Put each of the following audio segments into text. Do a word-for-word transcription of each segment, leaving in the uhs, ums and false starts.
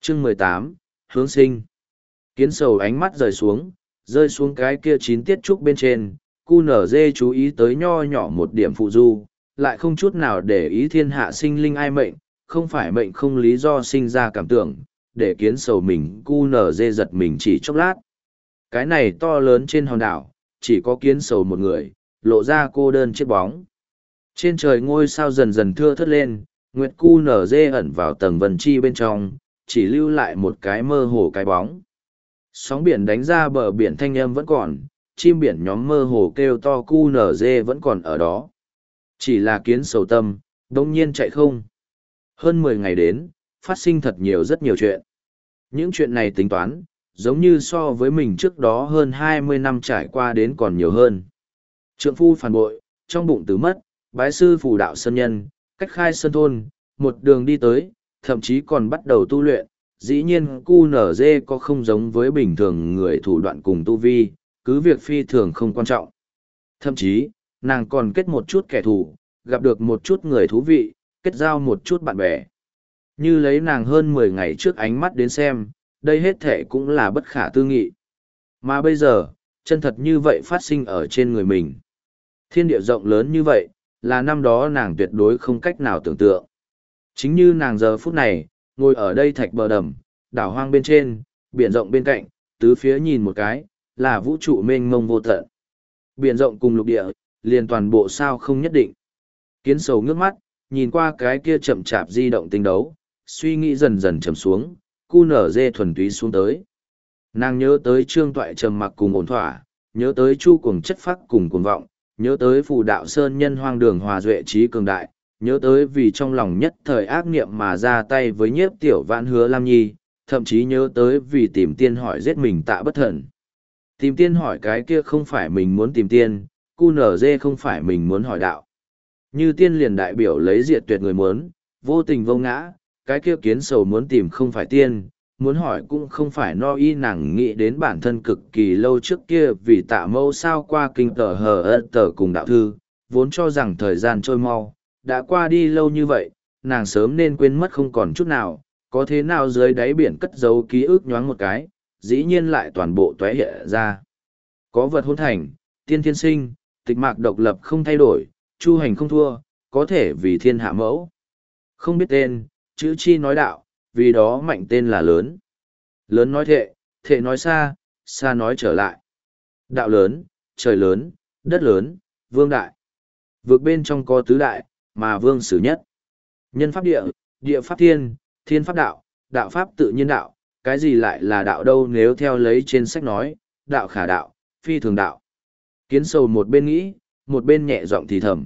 Chương mười tám, Hướng sinh. Kiến sầu ánh mắt rời xuống, rơi xuống cái kia chín tiết trúc bên trên, cu nở dê chú ý tới nho nhỏ một điểm phụ du, lại không chút nào để ý thiên hạ sinh linh ai mệnh, không phải mệnh không lý do sinh ra cảm tưởng, để kiến sầu mình cu nở dê giật mình chỉ chốc lát. Cái này to lớn trên hòn đảo, chỉ có kiến sầu một người, lộ ra cô đơn chiếc bóng. Trên trời ngôi sao dần dần thưa thớt lên, nguyệt cu nở dê ẩn vào tầng vân chi bên trong, chỉ lưu lại một cái mơ hồ cái bóng. Sóng biển đánh ra bờ biển thanh âm vẫn còn, chim biển nhóm mơ hồ kêu to cu nở dê vẫn còn ở đó. Chỉ là kiến sầu tâm, đông nhiên chạy không. Hơn mười ngày đến, phát sinh thật nhiều rất nhiều chuyện. Những chuyện này tính toán, giống như so với mình trước đó hơn hai mươi năm trải qua đến còn nhiều hơn. Trượng phu phản bội, trong bụng tứ mất, bái sư phù đạo sơn nhân, cách khai sơn thôn, một đường đi tới, thậm chí còn bắt đầu tu luyện. Dĩ nhiên cu nở dê có không giống với bình thường người thủ đoạn cùng tu vi, cứ việc phi thường không quan trọng. Thậm chí, nàng còn kết một chút kẻ thù, gặp được một chút người thú vị, kết giao một chút bạn bè. Như lấy nàng hơn mười ngày trước ánh mắt đến xem, đây hết thể cũng là bất khả tư nghị. Mà bây giờ, chân thật như vậy phát sinh ở trên người mình. Thiên địa rộng lớn như vậy, là năm đó nàng tuyệt đối không cách nào tưởng tượng. Chính như nàng giờ phút này, ngồi ở đây thạch bờ đầm, đảo hoang bên trên, biển rộng bên cạnh, tứ phía nhìn một cái, là vũ trụ mênh mông vô tận. Biển rộng cùng lục địa, liền toàn bộ sao không nhất định. Kiến sầu ngước mắt, nhìn qua cái kia chậm chạp di động tinh đấu, suy nghĩ dần dần trầm xuống, cu nở dê thuần túy xuống tới. Nàng nhớ tới trương toại trầm mặc cùng ổn thỏa, nhớ tới chu cuồng chất phác cùng cuồng vọng, nhớ tới phù đạo sơn nhân hoang đường hòa duệ trí cường đại, nhớ tới vì trong lòng nhất thời ác niệm mà ra tay với nhiếp tiểu vãn hứa Lam Nhi, thậm chí nhớ tới vì tìm tiên hỏi giết mình tạ bất thần. Tìm tiên hỏi cái kia không phải mình muốn tìm tiên, cu nở dê không phải mình muốn hỏi đạo. Như tiên liền đại biểu lấy diệt tuyệt người muốn, vô tình vô ngã, cái kia kiến sầu muốn tìm không phải tiên, muốn hỏi cũng không phải no y nàng nghĩ đến bản thân cực kỳ lâu trước kia vì tạ mâu sao qua kinh tờ hờ ơ tờ cùng đạo thư, vốn cho rằng thời gian trôi mau, đã qua đi lâu như vậy, nàng sớm nên quên mất không còn chút nào, có thế nào dưới đáy biển cất giấu ký ức nhoáng một cái, dĩ nhiên lại toàn bộ tóe hiện ra. Có vật hôn thành, tiên thiên sinh, tịch mạc độc lập không thay đổi, chu hành không thua, có thể vì thiên hạ mẫu. Không biết tên, chữ chi nói đạo, vì đó mạnh tên là lớn. Lớn nói thệ, thệ nói xa, xa nói trở lại. Đạo lớn, trời lớn, đất lớn, vương đại. Vượt bên trong có tứ đại, mà vương xử nhất. Nhân pháp địa, địa pháp thiên, thiên pháp đạo, đạo pháp tự nhiên đạo, cái gì lại là đạo đâu nếu theo lấy trên sách nói, đạo khả đạo, phi thường đạo. Kiến sầu một bên nghĩ, một bên nhẹ giọng thì thầm.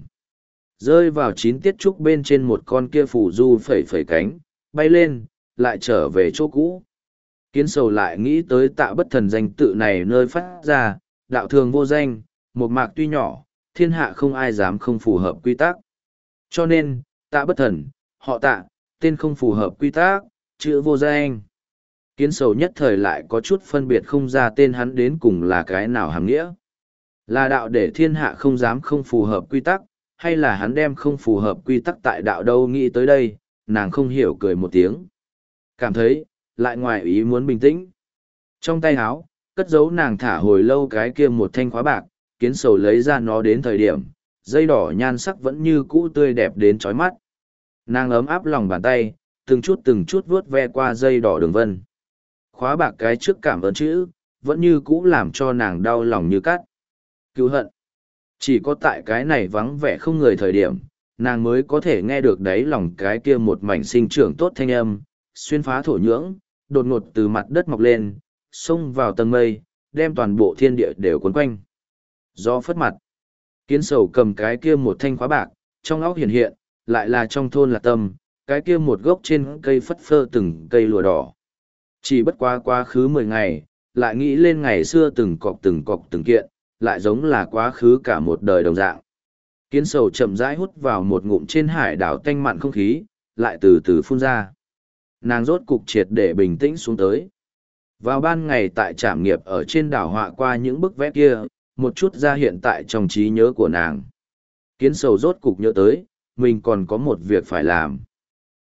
Rơi vào chín tiết trúc bên trên một con kia phủ du phẩy phẩy cánh, bay lên, lại trở về chỗ cũ. Kiến sầu lại nghĩ tới tạ bất thần danh tự này nơi phát ra, đạo thường vô danh, một mạc tuy nhỏ, thiên hạ không ai dám không phù hợp quy tắc. Cho nên, tạ bất thần, họ tạ, tên không phù hợp quy tắc, chữ vô danh. Kiến sầu nhất thời lại có chút phân biệt không ra tên hắn đến cùng là cái nào hàm nghĩa. Là đạo để thiên hạ không dám không phù hợp quy tắc, hay là hắn đem không phù hợp quy tắc tại đạo đâu nghĩ tới đây, nàng không hiểu cười một tiếng. Cảm thấy, lại ngoài ý muốn bình tĩnh. Trong tay áo, cất giấu nàng thả hồi lâu cái kia một thanh khóa bạc, kiến sầu lấy ra nó đến thời điểm, dây đỏ nhan sắc vẫn như cũ tươi đẹp đến chói mắt. Nàng ấm áp lòng bàn tay, từng chút từng chút vuốt ve qua dây đỏ đường vân. Khóa bạc cái trước cảm ơn chữ, vẫn như cũ làm cho nàng đau lòng như cắt. Cứu hận. Chỉ có tại cái này vắng vẻ không người thời điểm, nàng mới có thể nghe được đáy lòng cái kia một mảnh sinh trưởng tốt thanh âm, xuyên phá thổ nhưỡng, đột ngột từ mặt đất mọc lên, xông vào tầng mây, đem toàn bộ thiên địa đều cuốn quanh. Gió phất mặt. Kiến sầu cầm cái kia một thanh khóa bạc, trong óc hiện hiện, lại là trong thôn là tâm, cái kia một gốc trên cây phất phơ từng cây lùa đỏ. Chỉ bất quá quá khứ mười ngày, lại nghĩ lên ngày xưa từng cọc từng cọc từng kiện, lại giống là quá khứ cả một đời đồng dạng. Kiến sầu chậm rãi hút vào một ngụm trên hải đảo tanh mặn không khí, lại từ từ phun ra. Nàng rốt cục triệt để bình tĩnh xuống tới. Vào ban ngày tại trảm nghiệp ở trên đảo họa qua những bức vẽ kia, một chút ra hiện tại trong trí nhớ của nàng. Kiến sầu rốt cục nhớ tới, mình còn có một việc phải làm.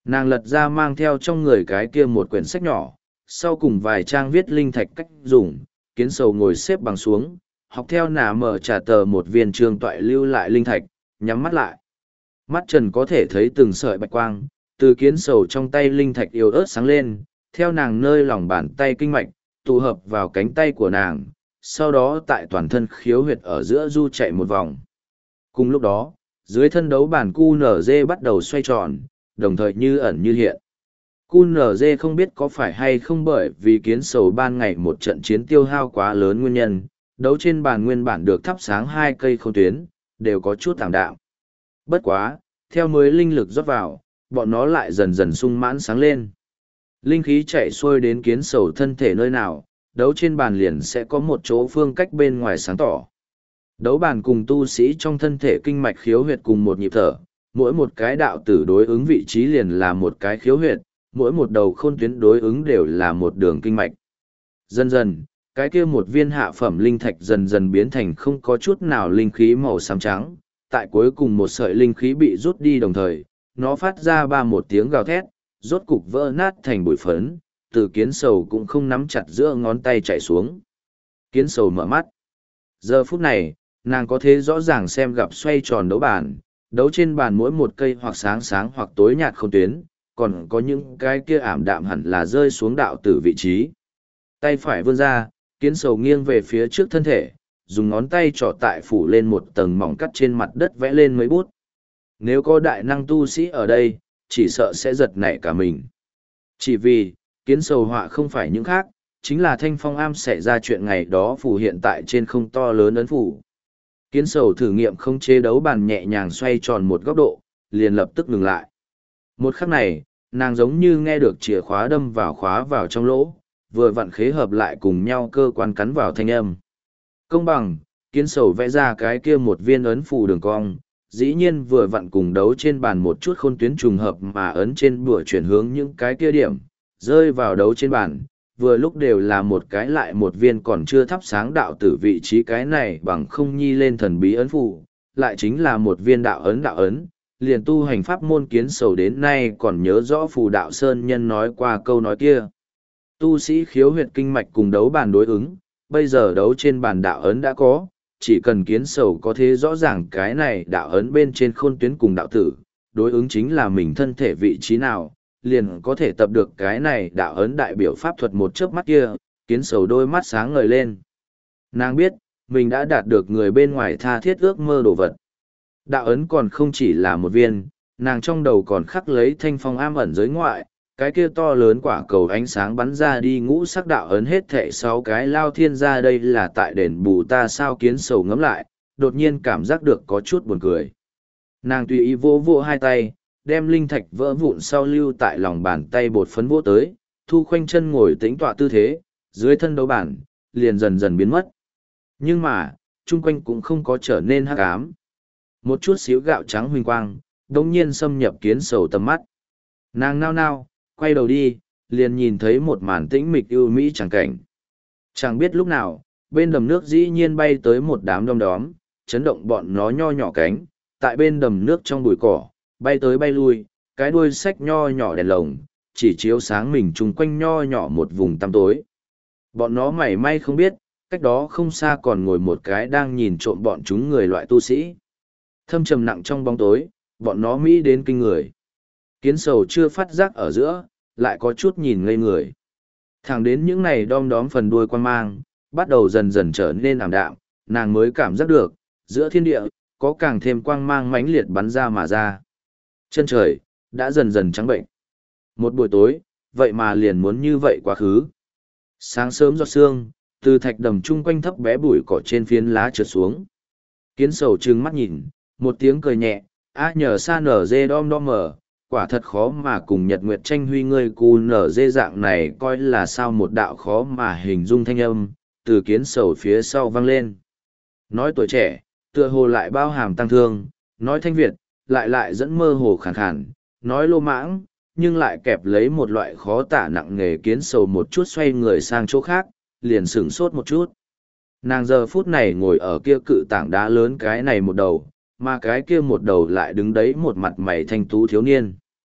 Nàng lật ra mang theo trong người cái kia một quyển sách nhỏ, sau cùng vài trang viết linh thạch cách dùng, kiến sầu ngồi xếp bằng xuống, học theo nà mở trả tờ một viên trường toại lưu lại linh thạch, nhắm mắt lại. Mắt trần có thể thấy từng sợi bạch quang, từ kiến sầu trong tay linh thạch yếu ớt sáng lên, theo nàng nơi lòng bàn tay kinh mạch, tụ hợp vào cánh tay của nàng, sau đó tại toàn thân khiếu huyệt ở giữa du chạy một vòng. Cùng lúc đó, dưới thân đấu bản cu nở dê bắt đầu xoay tròn, đồng thời như ẩn như hiện. cu nở dê không biết có phải hay không bởi vì kiến sầu ban ngày một trận chiến tiêu hao quá lớn nguyên nhân, đấu trên bàn nguyên bản được thắp sáng hai cây không tuyến, đều có chút tạm đạm. Bất quá, theo mới linh lực rót vào, bọn nó lại dần dần sung mãn sáng lên. Linh khí chạy xuôi đến kiến sầu thân thể nơi nào, đấu trên bàn liền sẽ có một chỗ phương cách bên ngoài sáng tỏ. Đấu bàn cùng tu sĩ trong thân thể kinh mạch khiếu huyệt cùng một nhịp thở, mỗi một cái đạo tử đối ứng vị trí liền là một cái khiếu huyệt, mỗi một đầu khôn tuyến đối ứng đều là một đường kinh mạch. Dần dần, cái kia một viên hạ phẩm linh thạch dần dần biến thành không có chút nào linh khí màu xám trắng, tại cuối cùng một sợi linh khí bị rút đi đồng thời, nó phát ra ba một tiếng gào thét, rốt cục vỡ nát thành bụi phấn, từ kiến sầu cũng không nắm chặt giữa ngón tay chạy xuống. Kiến sầu mở mắt. Giờ phút này, nàng có thể rõ ràng xem gặp xoay tròn đấu bàn, đấu trên bàn mỗi một cây hoặc sáng sáng hoặc tối nhạt không tuyến, còn có những cái kia ảm đạm hẳn là rơi xuống đạo tử vị trí. Tay phải vươn ra, kiến sầu nghiêng về phía trước thân thể, dùng ngón tay trỏ tại phủ lên một tầng mỏng cắt trên mặt đất vẽ lên mấy bút. Nếu có đại năng tu sĩ ở đây, chỉ sợ sẽ giật nảy cả mình. Chỉ vì, kiến sầu họa không phải những khác, chính là thanh phong am xảy ra chuyện ngày đó phủ hiện tại trên không to lớn ấn phủ. Kiến sầu thử nghiệm không chế đấu bàn nhẹ nhàng xoay tròn một góc độ, liền lập tức ngừng lại. Một khắc này, nàng giống như nghe được chìa khóa đâm vào khóa vào trong lỗ, vừa vặn khế hợp lại cùng nhau cơ quan cắn vào thanh âm. Công bằng, kiến sầu vẽ ra cái kia một viên ấn phù đường cong, dĩ nhiên vừa vặn cùng đấu trên bàn một chút khôn tuyến trùng hợp mà ấn trên bùa chuyển hướng những cái kia điểm, rơi vào đấu trên bàn, vừa lúc đều là một cái lại một viên còn chưa thắp sáng đạo tử vị trí cái này bằng không nhi lên thần bí ấn phù, lại chính là một viên đạo ấn đạo ấn, liền tu hành pháp môn kiến sầu đến nay còn nhớ rõ phù đạo sơn nhân nói qua câu nói kia. Tu sĩ khiếu huyệt kinh mạch cùng đấu bàn đối ứng, bây giờ đấu trên bàn đạo ấn đã có, chỉ cần kiến sầu có thế rõ ràng cái này đạo ấn bên trên khôn tuyến cùng đạo tử, đối ứng chính là mình thân thể vị trí nào, liền có thể tập được cái này đạo ấn đại biểu pháp thuật một chớp mắt kia, kiến sầu đôi mắt sáng ngời lên. Nàng biết, mình đã đạt được người bên ngoài tha thiết ước mơ đồ vật. Đạo ấn còn không chỉ là một viên, nàng trong đầu còn khắc lấy thanh phong am ẩn giới ngoại, cái kia to lớn quả cầu ánh sáng bắn ra đi ngũ sắc đạo ấn hết thệ sáu cái lao thiên ra đây là tại đền bù ta sao kiến sầu ngấm lại, đột nhiên cảm giác được có chút buồn cười. Nàng tùy ý vỗ vỗ hai tay, đem linh thạch vỡ vụn sau lưu tại lòng bàn tay bột phấn vỗ tới, thu khoanh chân ngồi tĩnh tọa tư thế, dưới thân đấu bản, liền dần dần biến mất. Nhưng mà, chung quanh cũng không có trở nên hắc ám. Một chút xíu gạo trắng huỳnh quang, đống nhiên xâm nhập kiến sầu tầm mắt. Nàng nao nao, quay đầu đi, liền nhìn thấy một màn tĩnh mịch ưu mỹ chẳng cảnh. Chẳng biết lúc nào, bên đầm nước dĩ nhiên bay tới một đám đom đóm, chấn động bọn nó nho nhỏ cánh, tại bên đầm nước trong bụi cỏ, bay tới bay lui, cái đuôi xách nho nhỏ đèn lồng, chỉ chiếu sáng mình chung quanh nho nhỏ một vùng tăm tối. Bọn nó mảy may không biết, cách đó không xa còn ngồi một cái đang nhìn trộm bọn chúng người loại tu sĩ. Thâm trầm nặng trong bóng tối, bọn nó mỹ đến kinh người. Kiến sầu chưa phát giác ở giữa, lại có chút nhìn ngây người. Thẳng đến những này đom đóm phần đuôi quan mang, bắt đầu dần dần trở nên ảm đạm, nàng mới cảm giác được, giữa thiên địa, có càng thêm quang mang mãnh liệt bắn ra mà ra. Chân trời, đã dần dần trắng bệnh. Một buổi tối, vậy mà liền muốn như vậy quá khứ. Sáng sớm giọt sương, từ thạch đầm chung quanh thấp bé bụi cỏ trên phiến lá trượt xuống. Kiến sầu trừng mắt nhìn, một tiếng cười nhẹ, á nhờ sa nở dê đom đom mở, quả thật khó mà cùng nhật nguyệt tranh huy ngươi cù nở dê dạng này coi là sao một đạo khó mà hình dung thanh âm, từ kiến sầu phía sau vang lên. Nói tuổi trẻ, tựa hồ lại bao hàm tăng thương, nói thanh Việt, lại lại dẫn mơ hồ khàn khàn, nói lô mãng, nhưng lại kẹp lấy một loại khó tả nặng nghề kiến sầu một chút xoay người sang chỗ khác, liền sửng sốt một chút. Nàng giờ phút này ngồi ở kia cự tảng đá lớn cái này một đầu, mà cái kia một đầu lại đứng đấy một mặt mày thanh tú thiếu niên.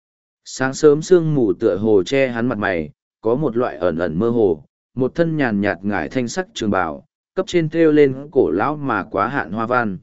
Sáng sớm sương mù tựa hồ che hắn mặt mày, có một loại ẩn ẩn mơ hồ, một thân nhàn nhạt ngải thanh sắc trường bào, cấp trên thêu lên cổ lão mà quá hạn hoa văn.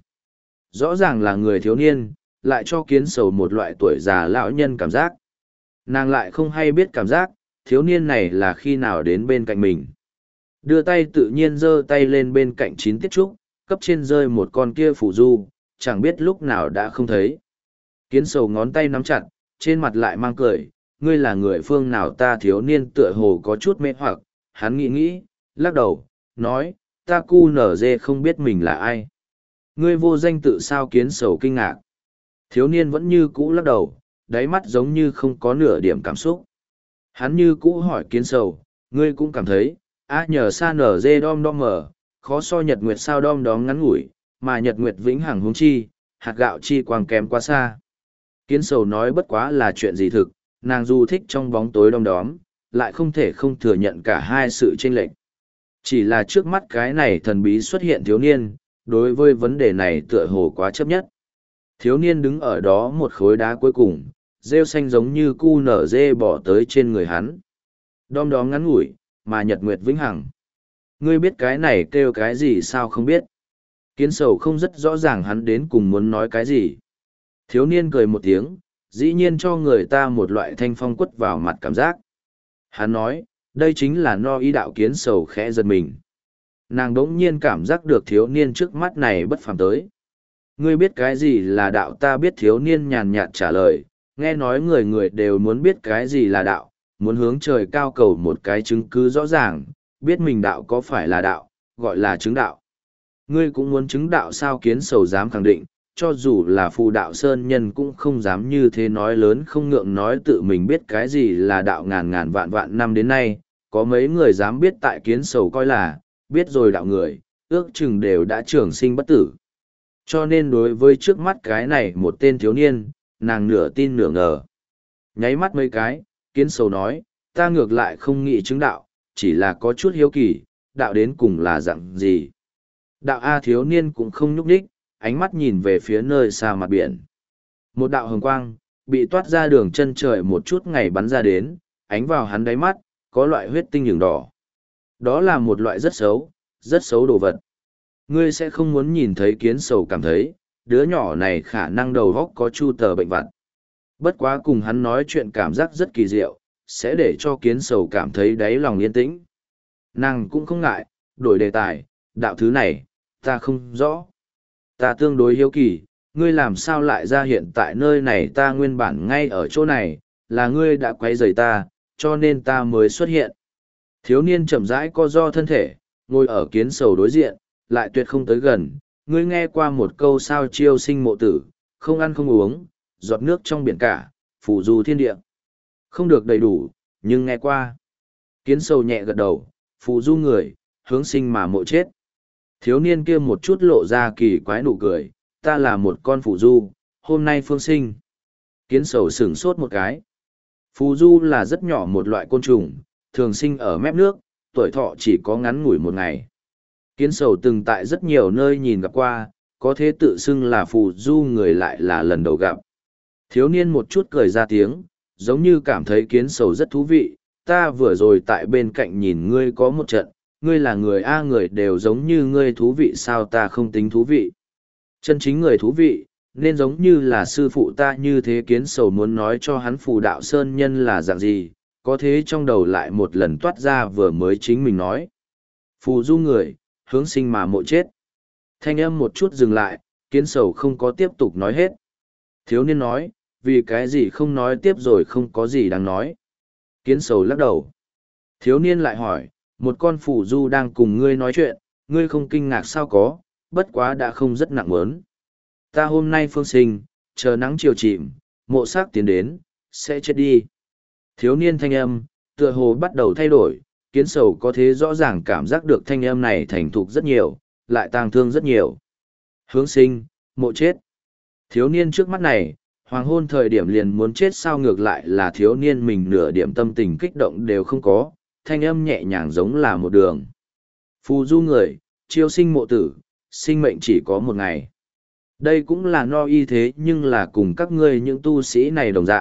Rõ ràng là người thiếu niên, lại cho kiến sầu một loại tuổi già lão nhân cảm giác. Nàng lại không hay biết cảm giác, thiếu niên này là khi nào đến bên cạnh mình. Đưa tay tự nhiên giơ tay lên bên cạnh chín tiết trúc, cấp trên rơi một con kia phủ du, chẳng biết lúc nào đã không thấy. Kiến sầu ngón tay nắm chặt, trên mặt lại mang cười, ngươi là người phương nào? Ta thiếu niên tựa hồ có chút mê hoặc, hắn nghĩ nghĩ, lắc đầu, nói, ta cu nở dê không biết mình là ai. Ngươi vô danh tự sao? Kiến sầu kinh ngạc. Thiếu niên vẫn như cũ lắc đầu, đáy mắt giống như không có nửa điểm cảm xúc. Hắn như cũ hỏi kiến sầu, ngươi cũng cảm thấy, á nhờ sa nở dê đom đom mờ, khó so nhật nguyệt sao đom đóm ngắn ngủi, mà nhật nguyệt vĩnh hằng huống chi, hạt gạo chi quang kém quá xa. Kiến sầu nói bất quá là chuyện gì thực, nàng dù thích trong bóng tối đom đóm, lại không thể không thừa nhận cả hai sự chênh lệch. Chỉ là trước mắt cái này thần bí xuất hiện thiếu niên, đối với vấn đề này tựa hồ quá chấp nhất. Thiếu niên đứng ở đó một khối đá cuối cùng, rêu xanh giống như cu nở dê bỏ tới trên người hắn. Đom đóm ngắn ngủi, mà nhật nguyệt vĩnh hằng. Ngươi biết cái này kêu cái gì sao? Không biết. Kiến sầu không rất rõ ràng hắn đến cùng muốn nói cái gì. Thiếu niên cười một tiếng, dĩ nhiên cho người ta một loại thanh phong quất vào mặt cảm giác. Hắn nói, đây chính là no ý đạo. Kiến sầu khẽ giật mình. Nàng đỗng nhiên cảm giác được thiếu niên trước mắt này bất phàm tới. Ngươi biết cái gì là đạo? Ta biết. Thiếu niên nhàn nhạt trả lời, nghe nói người người đều muốn biết cái gì là đạo, muốn hướng trời cao cầu một cái chứng cứ rõ ràng, biết mình đạo có phải là đạo, gọi là chứng đạo. Ngươi cũng muốn chứng đạo sao? Kiến sầu dám khẳng định, cho dù là phù đạo sơn nhân cũng không dám như thế nói lớn không ngượng nói tự mình biết cái gì là đạo. Ngàn ngàn vạn vạn năm đến nay, có mấy người dám biết? Tại kiến sầu coi là, biết rồi đạo người, ước chừng đều đã trường sinh bất tử. Cho nên đối với trước mắt cái này một tên thiếu niên, nàng nửa tin nửa ngờ. Nháy mắt mấy cái, kiến sầu nói, ta ngược lại không nghĩ chứng đạo, chỉ là có chút hiếu kỳ, đạo đến cùng là dạng gì. Đạo A. Thiếu niên cũng không nhúc nhích, ánh mắt nhìn về phía nơi xa mặt biển. Một đạo hồng quang, bị toát ra đường chân trời một chút ngày bắn ra đến, ánh vào hắn đáy mắt, có loại huyết tinh nhường đỏ. Đó là một loại rất xấu, rất xấu đồ vật. Ngươi sẽ không muốn nhìn thấy. Kiến sầu cảm thấy, đứa nhỏ này khả năng đầu góc có chu tờ bệnh vặt. Bất quá cùng hắn nói chuyện cảm giác rất kỳ diệu, sẽ để cho kiến sầu cảm thấy đáy lòng yên tĩnh. Nàng cũng không ngại, đổi đề tài, đạo thứ này, ta không rõ. Ta tương đối hiếu kỳ, ngươi làm sao lại ra hiện tại nơi này? Ta nguyên bản ngay ở chỗ này, là ngươi đã quấy rầy ta, cho nên ta mới xuất hiện. Thiếu niên chậm rãi co ro thân thể, ngồi ở kiến sầu đối diện, lại tuyệt không tới gần. Ngươi nghe qua một câu sao? Chiêu sinh mộ tử, không ăn không uống, giọt nước trong biển cả, phù du thiên địa. Không được đầy đủ, nhưng nghe qua. Kiến sầu nhẹ gật đầu, phù du người, hướng sinh mà mộ chết. Thiếu niên kia một chút lộ ra kỳ quái nụ cười, ta là một con phù du, hôm nay phương sinh. Kiến sầu sửng sốt một cái. Phù du là rất nhỏ một loại côn trùng, thường sinh ở mép nước, tuổi thọ chỉ có ngắn ngủi một ngày. Kiến sầu từng tại rất nhiều nơi nhìn gặp qua, có thế tự xưng là phù du người lại là lần đầu gặp. Thiếu niên một chút cười ra tiếng, giống như cảm thấy kiến sầu rất thú vị. Ta vừa rồi tại bên cạnh nhìn ngươi có một trận, ngươi là người A. Người đều giống như ngươi thú vị sao? Ta không tính thú vị. Chân chính người thú vị, nên giống như là sư phụ ta như thế. Kiến sầu muốn nói cho hắn phù đạo sơn nhân là dạng gì, có thế trong đầu lại một lần toát ra vừa mới chính mình nói. Phù du người, hướng sinh mà mộ chết. Thanh âm một chút dừng lại, kiến sầu không có tiếp tục nói hết. Thiếu niên nói, vì cái gì không nói tiếp rồi? Không có gì đáng nói. Kiến sầu lắc đầu. Thiếu niên lại hỏi, một con phù du đang cùng ngươi nói chuyện, ngươi không kinh ngạc sao? Có, bất quá đã không rất nặng mớn. Ta hôm nay phương sinh, chờ nắng chiều chìm, mộ xác tiến đến, sẽ chết đi. Thiếu niên thanh âm, tựa hồ bắt đầu thay đổi, kiến sầu có thế rõ ràng cảm giác được thanh âm này thành thục rất nhiều, lại tang thương rất nhiều. Hướng sinh, mộ chết. Thiếu niên trước mắt này, hoàng hôn thời điểm liền muốn chết sao? Ngược lại là thiếu niên mình nửa điểm tâm tình kích động đều không có, thanh âm nhẹ nhàng giống là một đường. Phù du người, chiêu sinh mộ tử, sinh mệnh chỉ có một ngày. Đây cũng là no y thế nhưng là cùng các ngươi những tu sĩ này đồng dạng,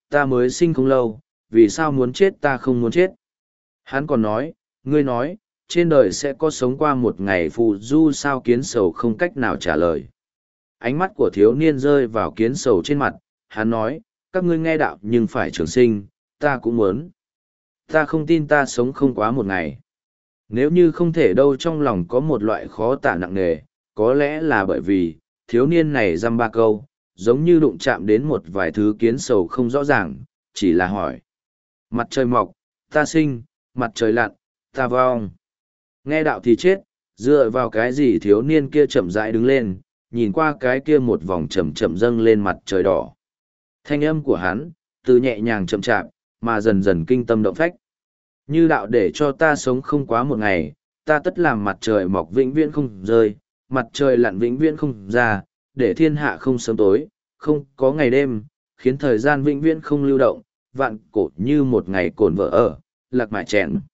ta mới sinh không lâu, vì sao muốn chết ta không muốn chết. Hắn còn nói, ngươi nói, trên đời sẽ có sống qua một ngày phù du sao kiến sầu không cách nào trả lời. Ánh mắt của thiếu niên rơi vào kiến sầu trên mặt, hắn nói, các ngươi nghe đạo nhưng phải trường sinh, ta cũng muốn. Ta không tin ta sống không quá một ngày. Nếu như không thể đâu trong lòng có một loại khó tả nặng nề, có lẽ là bởi vì, thiếu niên này dăm ba câu, giống như đụng chạm đến một vài thứ kiến sầu không rõ ràng, chỉ là hỏi. Mặt trời mọc, ta sinh, mặt trời lặn, ta vong. Nghe đạo thì chết, dựa vào cái gì thiếu niên kia chậm rãi đứng lên, nhìn qua cái kia một vòng chậm chậm dâng lên mặt trời đỏ. Thanh âm của hắn, từ nhẹ nhàng chậm chạp, mà dần dần kinh tâm động phách. Như đạo để cho ta sống không quá một ngày, ta tất làm mặt trời mọc vĩnh viễn không rơi, mặt trời lặn vĩnh viễn không ra, để thiên hạ không sớm tối, không có ngày đêm, khiến thời gian vĩnh viễn không lưu động, vạn cổ như một ngày cồn vỡ ở, lạc mải chèn.